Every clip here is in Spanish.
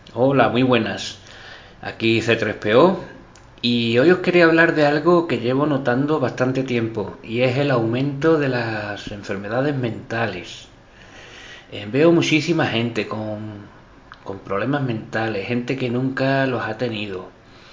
Hola, muy buenas. Aquí C3PO y hoy os quería hablar de algo que llevo notando bastante tiempo y es el aumento de las enfermedades mentales. Veo muchísima gente con problemas mentales, gente que nunca los ha tenido.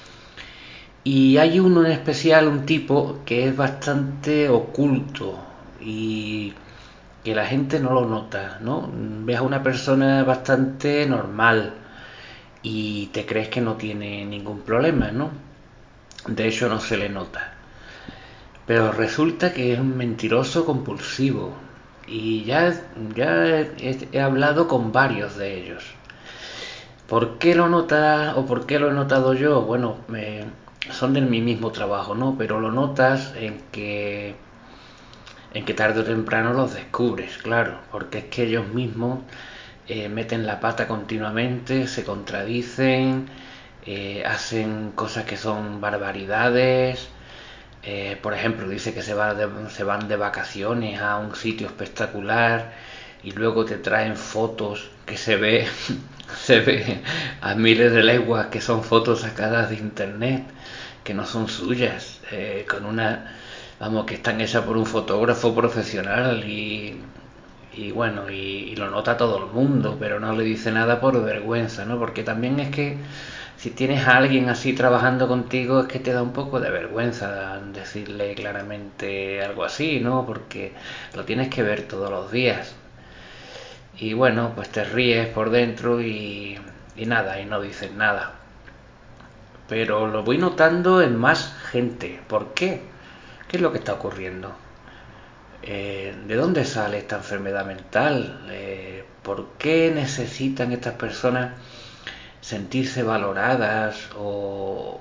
Y hay uno en especial, un tipo que es bastante oculto y que la gente no lo nota, ¿no? Ves a una persona bastante normal y te crees que no tiene ningún problema, ¿no? De hecho no se le nota. Pero resulta que es un mentiroso compulsivo y ya he hablado con varios de ellos. ¿Por qué lo notas o por qué lo he notado yo? Bueno, son de mi mismo trabajo, ¿no? Pero lo notas en que tarde o temprano los descubres, claro, porque es que ellos mismos meten la pata continuamente, se contradicen, hacen cosas que son barbaridades. Por ejemplo, dice que se van de vacaciones a un sitio espectacular y luego te traen fotos que se ve, se ve a miles de leguas que son fotos sacadas de internet, que no son suyas, con una, vamos, que están hechas por un fotógrafo profesional y bueno, y lo nota todo el mundo, pero no le dice nada por vergüenza, ¿no? Porque también es que si tienes a alguien así trabajando contigo, es que te da un poco de vergüenza decirle claramente algo así, ¿no? Porque lo tienes que ver todos los días. Y bueno, pues te ríes por dentro y nada, y no dices nada. Pero lo voy notando en más gente. ¿Por qué? ¿Qué es lo que está ocurriendo? ¿De dónde sale esta enfermedad mental? ¿Por qué necesitan estas personas sentirse valoradas o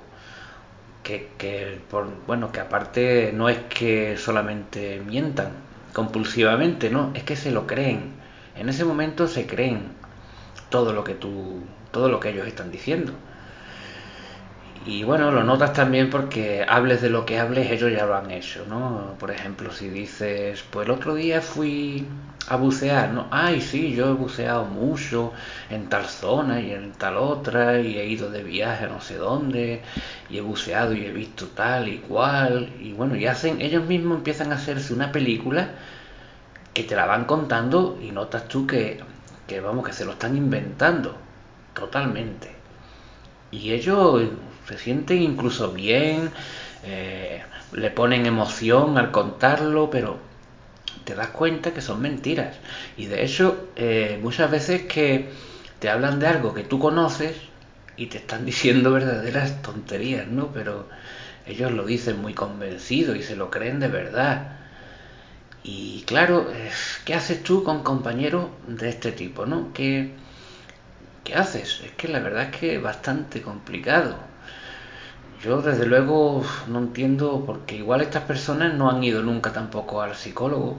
bueno, que aparte no es que solamente mientan compulsivamente, no, es que se lo creen. En ese momento se creen todo lo que todo lo que ellos están diciendo. Y bueno, lo notas también porque hables de lo que hables, ellos ya lo han hecho, ¿no? Por ejemplo, si dices, pues el otro día fui a bucear, ¿no? Ay, sí, yo he buceado mucho en tal zona y en tal otra, y he ido de viaje a no sé dónde, y he buceado y he visto tal y cual, y bueno, y hacen, ellos mismos empiezan a hacerse una película que te la van contando y notas tú que vamos, que se lo están inventando totalmente. Y ellos se sienten incluso bien, le ponen emoción al contarlo, pero te das cuenta que son mentiras. Y de hecho, muchas veces que te hablan de algo que tú conoces y te están diciendo verdaderas tonterías, ¿no? Pero ellos lo dicen muy convencidos y se lo creen de verdad. Y claro, ¿qué haces tú con compañeros de este tipo, ¿no? ¿Qué haces? Es que la verdad es que es bastante complicado. Yo desde luego no entiendo porque igual estas personas no han ido nunca tampoco al psicólogo.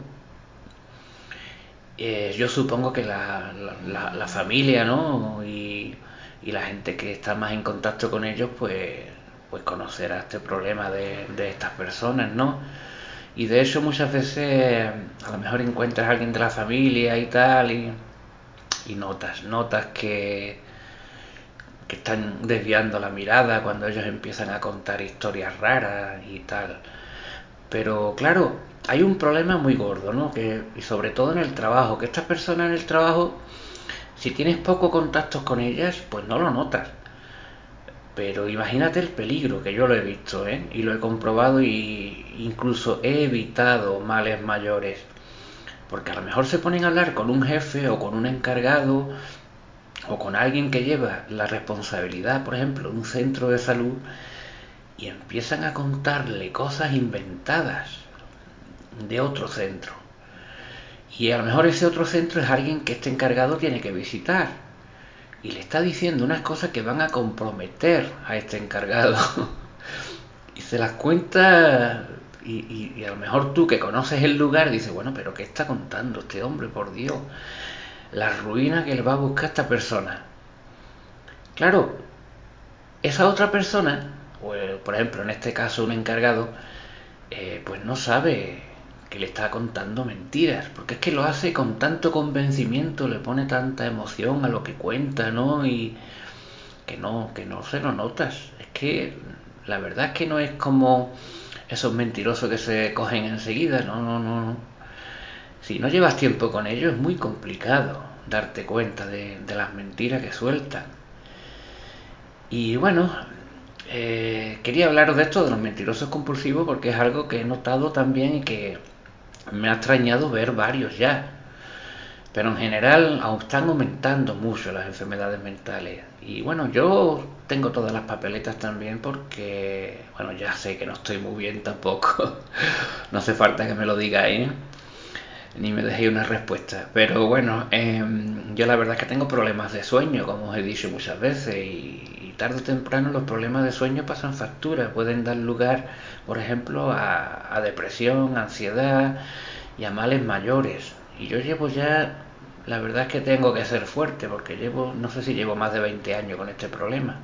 Yo supongo que la familia, ¿no? Y la gente que está más en contacto con ellos, pues conocerá este problema de estas personas, ¿no? Y de hecho muchas veces a lo mejor encuentras a alguien de la familia y tal y notas que están desviando la mirada cuando ellos empiezan a contar historias raras y tal. Pero claro, hay un problema muy gordo, ¿no? Y sobre todo en el trabajo, que estas personas en el trabajo, si tienes poco contacto con ellas, pues no lo notas. Pero imagínate el peligro, que yo lo he visto, ¿eh? Y lo he comprobado y incluso he evitado males mayores. Porque a lo mejor se ponen a hablar con un jefe o con un encargado o con alguien que lleva la responsabilidad, por ejemplo, de un centro de salud y empiezan a contarle cosas inventadas de otro centro. Y a lo mejor ese otro centro es alguien que este encargado tiene que visitar. Y le está diciendo unas cosas que van a comprometer a este encargado. Y se las cuenta y a lo mejor tú que conoces el lugar dices, bueno, pero ¿qué está contando este hombre, por Dios? La ruina que le va a buscar esta persona. Claro, esa otra persona, pues, por ejemplo, en este caso un encargado, pues no sabe que le está contando mentiras, porque es que lo hace con tanto convencimiento, le pone tanta emoción a lo que cuenta, ¿no? que no se lo notas. Es que la verdad es que no es como esos mentirosos que se cogen enseguida, no. Si no llevas tiempo con ellos es muy complicado darte cuenta de las mentiras que sueltan. Y bueno, quería hablaros de esto, de los mentirosos compulsivos, porque es algo que he notado también y que me ha extrañado ver varios ya. Pero en general aún están aumentando mucho las enfermedades mentales. Y bueno, yo tengo todas las papeletas también porque, bueno, ya sé que no estoy muy bien tampoco. No hace falta que me lo digáis, ni me dejéis una respuesta. Pero bueno, yo la verdad es que tengo problemas de sueño, como os he dicho muchas veces, y tarde o temprano los problemas de sueño pasan factura. Pueden dar lugar, por ejemplo, a depresión, ansiedad y a males mayores. Y yo llevo ya, la verdad es que tengo que ser fuerte, porque llevo, no sé si llevo más de 20 años con este problema.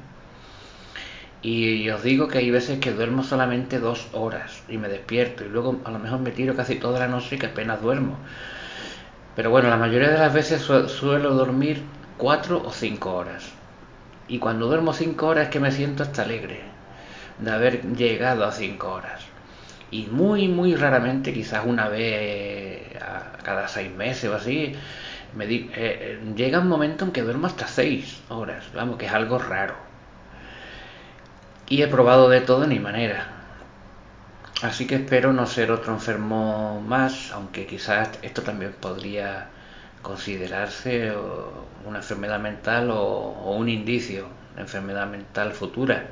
Y os digo que hay veces que duermo solamente 2 horas y me despierto y luego a lo mejor me tiro casi toda la noche que apenas duermo. Pero bueno, la mayoría de las veces suelo dormir 4 o 5 horas. Y cuando duermo 5 horas es que me siento hasta alegre de haber llegado a 5 horas. Y muy raramente, quizás una vez a cada 6 meses o así, llega un momento en que duermo hasta 6 horas. Vamos, que es algo raro. Y he probado de todo ni manera. Así que espero no ser otro enfermo más, aunque quizás esto también podría considerarse una enfermedad mental o un indicio de enfermedad mental futura.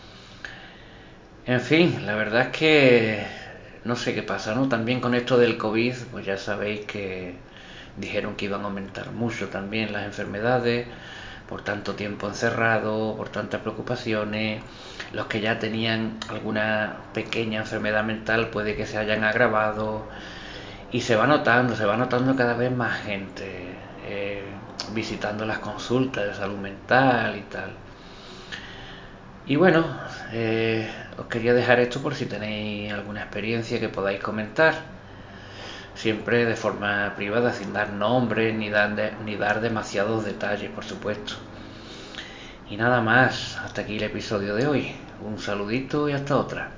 En fin, la verdad es que no sé qué pasa, ¿no? También con esto del COVID, pues ya sabéis que dijeron que iban a aumentar mucho también las enfermedades por tanto tiempo encerrado, por tantas preocupaciones. Los que ya tenían alguna pequeña enfermedad mental puede que se hayan agravado y se va notando cada vez más gente visitando las consultas de salud mental y tal. Y bueno, os quería dejar esto por si tenéis alguna experiencia que podáis comentar, siempre de forma privada, sin dar nombres ni dar demasiados detalles, por supuesto. Y nada más, hasta aquí el episodio de hoy. Un saludito y hasta otra.